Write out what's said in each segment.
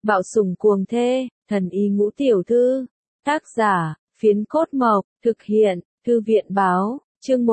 Bạo sủng cuồng thê, thần y ngũ tiểu thư. Tác giả, Phiến Cốt Mộc, thực hiện, Thư viện báo, chương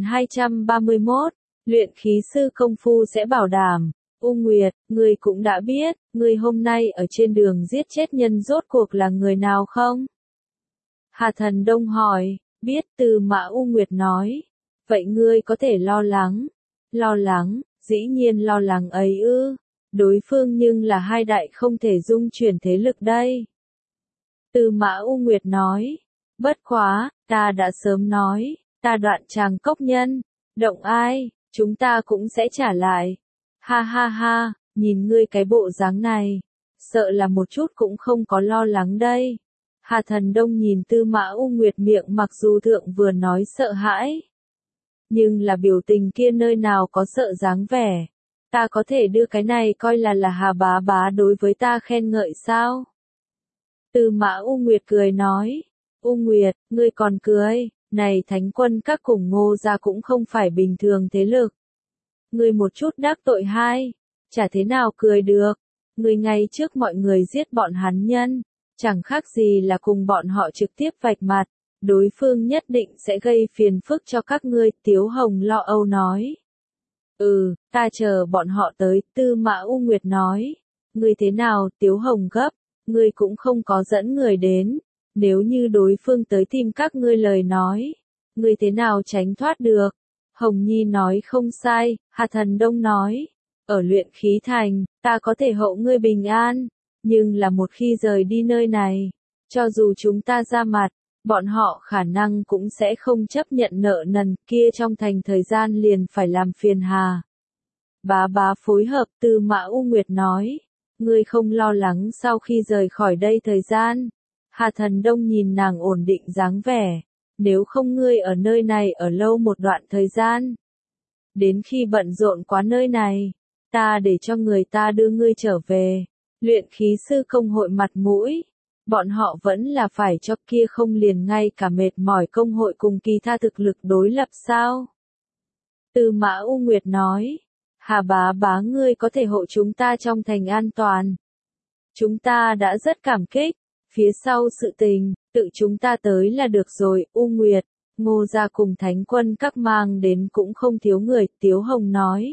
1231, luyện khí sư công phu sẽ bảo đảm. U Nguyệt, ngươi cũng đã biết, ngươi hôm nay ở trên đường giết chết nhân rốt cuộc là người nào không? Hà Thần Đông hỏi, biết. Tư Mã U Nguyệt nói. Vậy ngươi có thể lo lắng? Lo lắng, dĩ nhiên lo lắng ấy ư. Đối phương nhưng là hai đại không thể dung chuyển thế lực đây. Tư Mã U Nguyệt nói. Bất quá, ta đã sớm nói, ta đoạn Tràng Cốc nhân. Động ai, chúng ta cũng sẽ trả lại. Ha ha ha, nhìn ngươi cái bộ dáng này. Sợ là một chút cũng không có lo lắng đây. Hà Thần Đông nhìn Tư Mã U Nguyệt miệng mặc dù thượng vừa nói sợ hãi. Nhưng là biểu tình kia nơi nào có sợ dáng vẻ. Ta có thể đưa cái này coi là Hà bá bá đối với ta khen ngợi sao? Tư Mã U Nguyệt cười nói. U Nguyệt, ngươi còn cười, này Thánh Quân các cùng Ngô gia cũng không phải bình thường thế lực. Ngươi một chút đắc tội hai, chả thế nào cười được. Ngươi ngay trước mọi người giết bọn hắn nhân, chẳng khác gì là cùng bọn họ trực tiếp vạch mặt. Đối phương nhất định sẽ gây phiền phức cho các ngươi, Tiếu Hồng lo âu nói. Ta chờ bọn họ tới, Tư Mã U Nguyệt nói. Ngươi thế nào, Tiếu Hồng gấp, ngươi cũng không có dẫn người đến. Nếu như đối phương tới tìm các ngươi lời nói, ngươi thế nào tránh thoát được? Hồng Nhi nói không sai, Hà Thần Đông nói. Ở luyện khí thành, ta có thể hộ ngươi bình an, nhưng là một khi rời đi nơi này, cho dù chúng ta ra mặt, bọn họ khả năng cũng sẽ không chấp nhận nợ nần kia trong thành thời gian liền phải làm phiền Hà. Bá bá phối hợp. Tư Mã U Nguyệt nói. Ngươi không lo lắng sau khi rời khỏi đây thời gian. Hà Thần Đông nhìn nàng ổn định dáng vẻ. Nếu không ngươi ở nơi này ở lâu một đoạn thời gian. Đến khi bận rộn quá nơi này, ta để cho người ta đưa ngươi trở về. Luyện khí sư công hội mặt mũi. Bọn họ vẫn là phải cho kia không liền ngay cả mệt mỏi công hội cùng kỳ tha thực lực đối lập sao? Tư Mã U Nguyệt nói. Hà bá bá ngươi có thể hộ chúng ta trong thành an toàn. Chúng ta đã rất cảm kích, phía sau sự tình, tự chúng ta tới là được rồi. U Nguyệt, Ngô gia cùng Thánh Quân các mang đến cũng không thiếu người, Tiếu Hồng nói.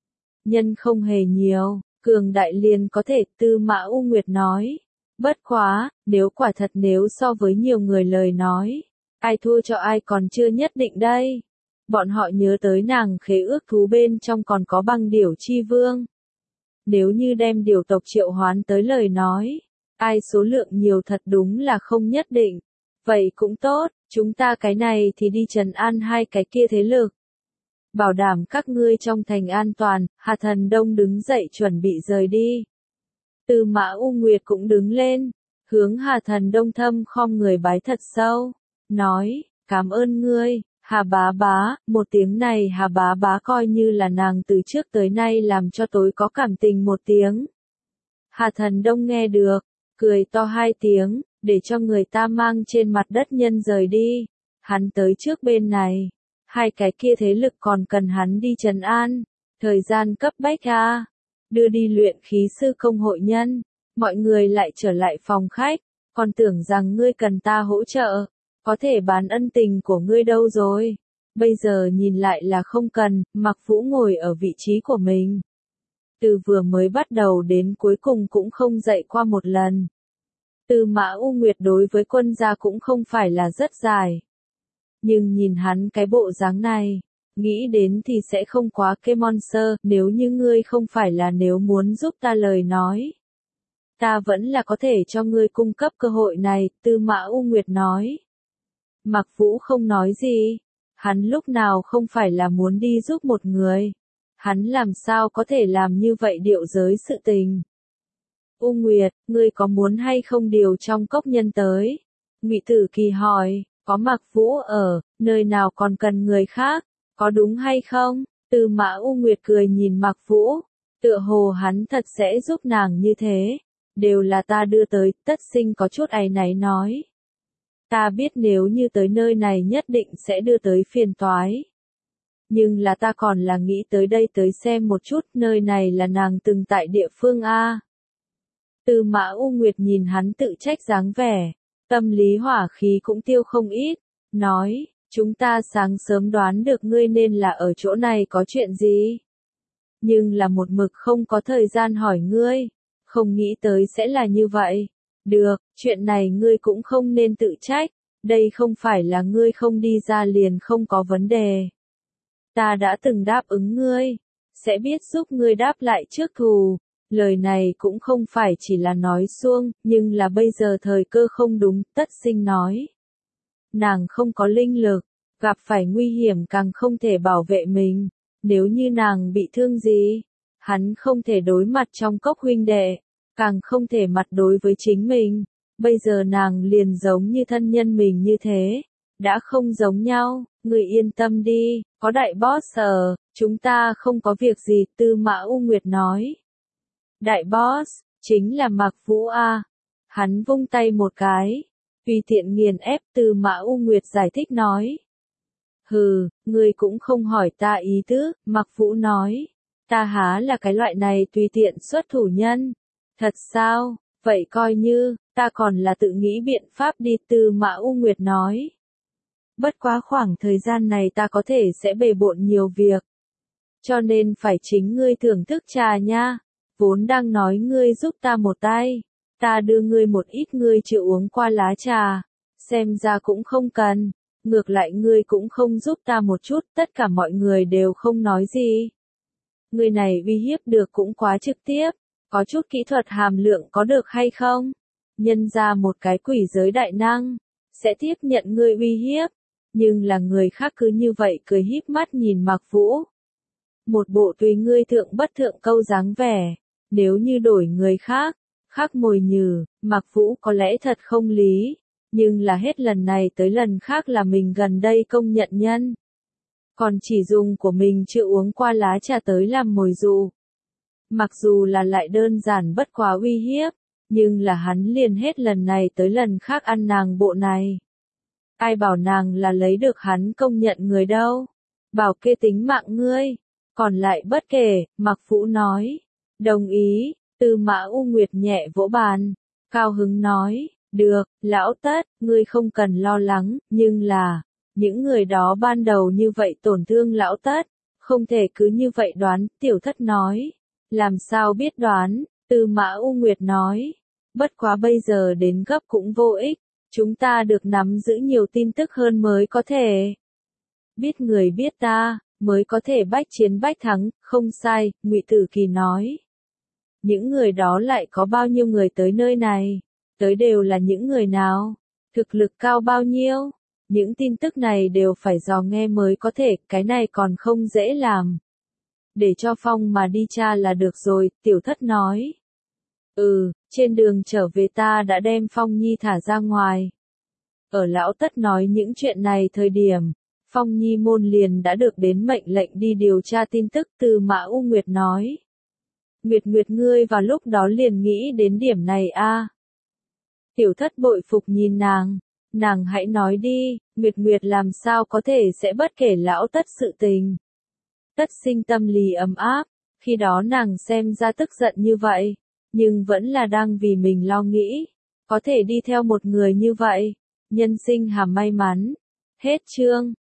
Nhân không hề nhiều, cường đại liền có thể, Tư Mã U Nguyệt nói. Bất quá, nếu quả thật nếu so với nhiều người lời nói, ai thua cho ai còn chưa nhất định đây. Bọn họ nhớ tới nàng khế ước thú bên trong còn có băng điểu chi vương. Nếu như đem điều tộc triệu hoán tới lời nói, ai số lượng nhiều thật đúng là không nhất định. Vậy cũng tốt, chúng ta cái này thì đi trấn an hai cái kia thế lực. Bảo đảm các ngươi trong thành an toàn. Hà Thần Đông đứng dậy chuẩn bị rời đi. Tư Mã U Nguyệt cũng đứng lên, hướng Hà Thần Đông thâm khom người bái thật sâu, nói, cảm ơn ngươi, Hà bá bá. Một tiếng này Hà bá bá coi như là nàng từ trước tới nay làm cho tối có cảm tình một tiếng. Hà Thần Đông nghe được, cười to hai tiếng, để cho người ta mang trên mặt đất nhân rời đi. Hắn tới trước bên này, hai cái kia thế lực còn cần hắn đi trấn an, thời gian cấp bách a. Đưa đi luyện khí sư công hội nhân, mọi người lại trở lại phòng khách, còn tưởng rằng ngươi cần ta hỗ trợ, có thể bán ân tình của ngươi đâu rồi, bây giờ nhìn lại là không cần. Mặc Vũ ngồi ở vị trí của mình. Từ vừa mới bắt đầu đến cuối cùng cũng không dậy qua một lần. Tư Mã U Nguyệt đối với quân gia cũng không phải là rất dài. Nhưng nhìn hắn cái bộ dáng này, nghĩ đến thì sẽ không quá cái monster. Nếu như ngươi không phải là nếu muốn giúp ta lời nói, ta vẫn là có thể cho ngươi cung cấp cơ hội này, Tư Mã U Nguyệt nói. Mặc Vũ không nói gì, hắn lúc nào không phải là muốn đi giúp một người. Hắn làm sao có thể làm như vậy điệu giới sự tình. U Nguyệt, ngươi có muốn hay không điều trong cốc nhân tới? Ngụy Tử Kỳ hỏi, có Mặc Vũ ở, nơi nào còn cần người khác, có đúng hay không? Tư Mã U Nguyệt cười nhìn Mặc Vũ, tựa hồ hắn thật sẽ giúp nàng như thế. Đều là ta đưa tới, Tất Sinh có chút áy náy nói. Ta biết nếu như tới nơi này nhất định sẽ đưa tới phiền toái. Nhưng là ta còn là nghĩ tới đây tới xem một chút, nơi này là nàng từng tại địa phương a. Tư Mã U Nguyệt nhìn hắn tự trách dáng vẻ, tâm lý hỏa khí cũng tiêu không ít, nói, chúng ta sáng sớm đoán được ngươi nên là ở chỗ này có chuyện gì. Nhưng là một mực không có thời gian hỏi ngươi, không nghĩ tới sẽ là như vậy. Được, chuyện này ngươi cũng không nên tự trách, đây không phải là ngươi không đi ra liền không có vấn đề. Ta đã từng đáp ứng ngươi, sẽ biết giúp ngươi đáp lại trước thù. Lời này cũng không phải chỉ là nói suông, nhưng là bây giờ thời cơ không đúng, Tất Sinh nói. Nàng không có linh lực, gặp phải nguy hiểm càng không thể bảo vệ mình, nếu như nàng bị thương gì, hắn không thể đối mặt trong cốc huynh đệ, càng không thể mặt đối với chính mình, bây giờ nàng liền giống như thân nhân mình như thế, đã không giống nhau, người yên tâm đi, có đại boss ở, chúng ta không có việc gì, Tư Mã U Nguyệt nói. Đại boss, chính là Mạc Vũ A. Hắn vung tay một cái, tùy tiện nghiền ép, Tư Mã U Nguyệt giải thích nói. Hừ, ngươi cũng không hỏi ta ý tứ, Mạc Vũ nói. Ta há là cái loại này tùy tiện xuất thủ nhân. Thật sao, vậy coi như, ta còn là tự nghĩ biện pháp đi, Tư Mã U Nguyệt nói. Bất quá khoảng thời gian này ta có thể sẽ bề bộn nhiều việc. Cho nên phải chính ngươi thưởng thức trà nha. Vốn đang nói ngươi giúp ta một tay, ta đưa ngươi một ít ngươi chưa uống qua lá trà, xem ra cũng không cần, ngược lại ngươi cũng không giúp ta một chút, tất cả mọi người đều không nói gì. Ngươi này uy hiếp được cũng quá trực tiếp, có chút kỹ thuật hàm lượng có được hay không? Nhân ra một cái quỷ giới đại năng, sẽ tiếp nhận ngươi uy hiếp, nhưng là người khác cứ như vậy cười híp mắt nhìn Mạc Vũ. Một bộ tùy ngươi thượng bất thượng câu dáng vẻ. Nếu như đổi người khác, khác mồi nhử, Mạc Vũ có lẽ thật không lý, nhưng là hết lần này tới lần khác là mình gần đây công nhận nhân. Còn chỉ dùng của mình chưa uống qua lá trà tới làm mồi dụ. Mặc dù là lại đơn giản bất quá uy hiếp, nhưng là hắn liền hết lần này tới lần khác ăn nàng bộ này. Ai bảo nàng là lấy được hắn công nhận người đâu, bảo kê tính mạng ngươi, còn lại bất kể, Mạc Vũ nói. Đồng ý, Tư Mã U Nguyệt nhẹ vỗ bàn, cao hứng nói, được, lão Tất, ngươi không cần lo lắng, nhưng là, những người đó ban đầu như vậy tổn thương lão Tất, không thể cứ như vậy đoán, Tiểu Thất nói, làm sao biết đoán, Tư Mã U Nguyệt nói, bất quá bây giờ đến gấp cũng vô ích, chúng ta được nắm giữ nhiều tin tức hơn mới có thể. Biết người biết ta, mới có thể bách chiến bách thắng, không sai, Ngụy Tử Kỳ nói. Những người đó lại có bao nhiêu người tới nơi này? Tới đều là những người nào? Thực lực cao bao nhiêu? Những tin tức này đều phải dò nghe mới có thể, cái này còn không dễ làm. Để cho Phong mà đi tra là được rồi, Tiểu Thất nói. Trên đường trở về ta đã đem Phong Nhi thả ra ngoài. Ở Lão Tất nói những chuyện này thời điểm, Phong Nhi môn liền đã được đến mệnh lệnh đi điều tra tin tức, Tư Mã U Nguyệt nói. Nguyệt ngươi vào lúc đó liền nghĩ đến điểm này a. Tiểu Thất bội phục nhìn nàng hãy nói đi, Nguyệt làm sao có thể sẽ bất kể Lão Tất sự tình. Tất Sinh tâm lý ấm áp, khi đó nàng xem ra tức giận như vậy, nhưng vẫn là đang vì mình lo nghĩ, có thể đi theo một người như vậy, nhân sinh hàm may mắn. Hết chương.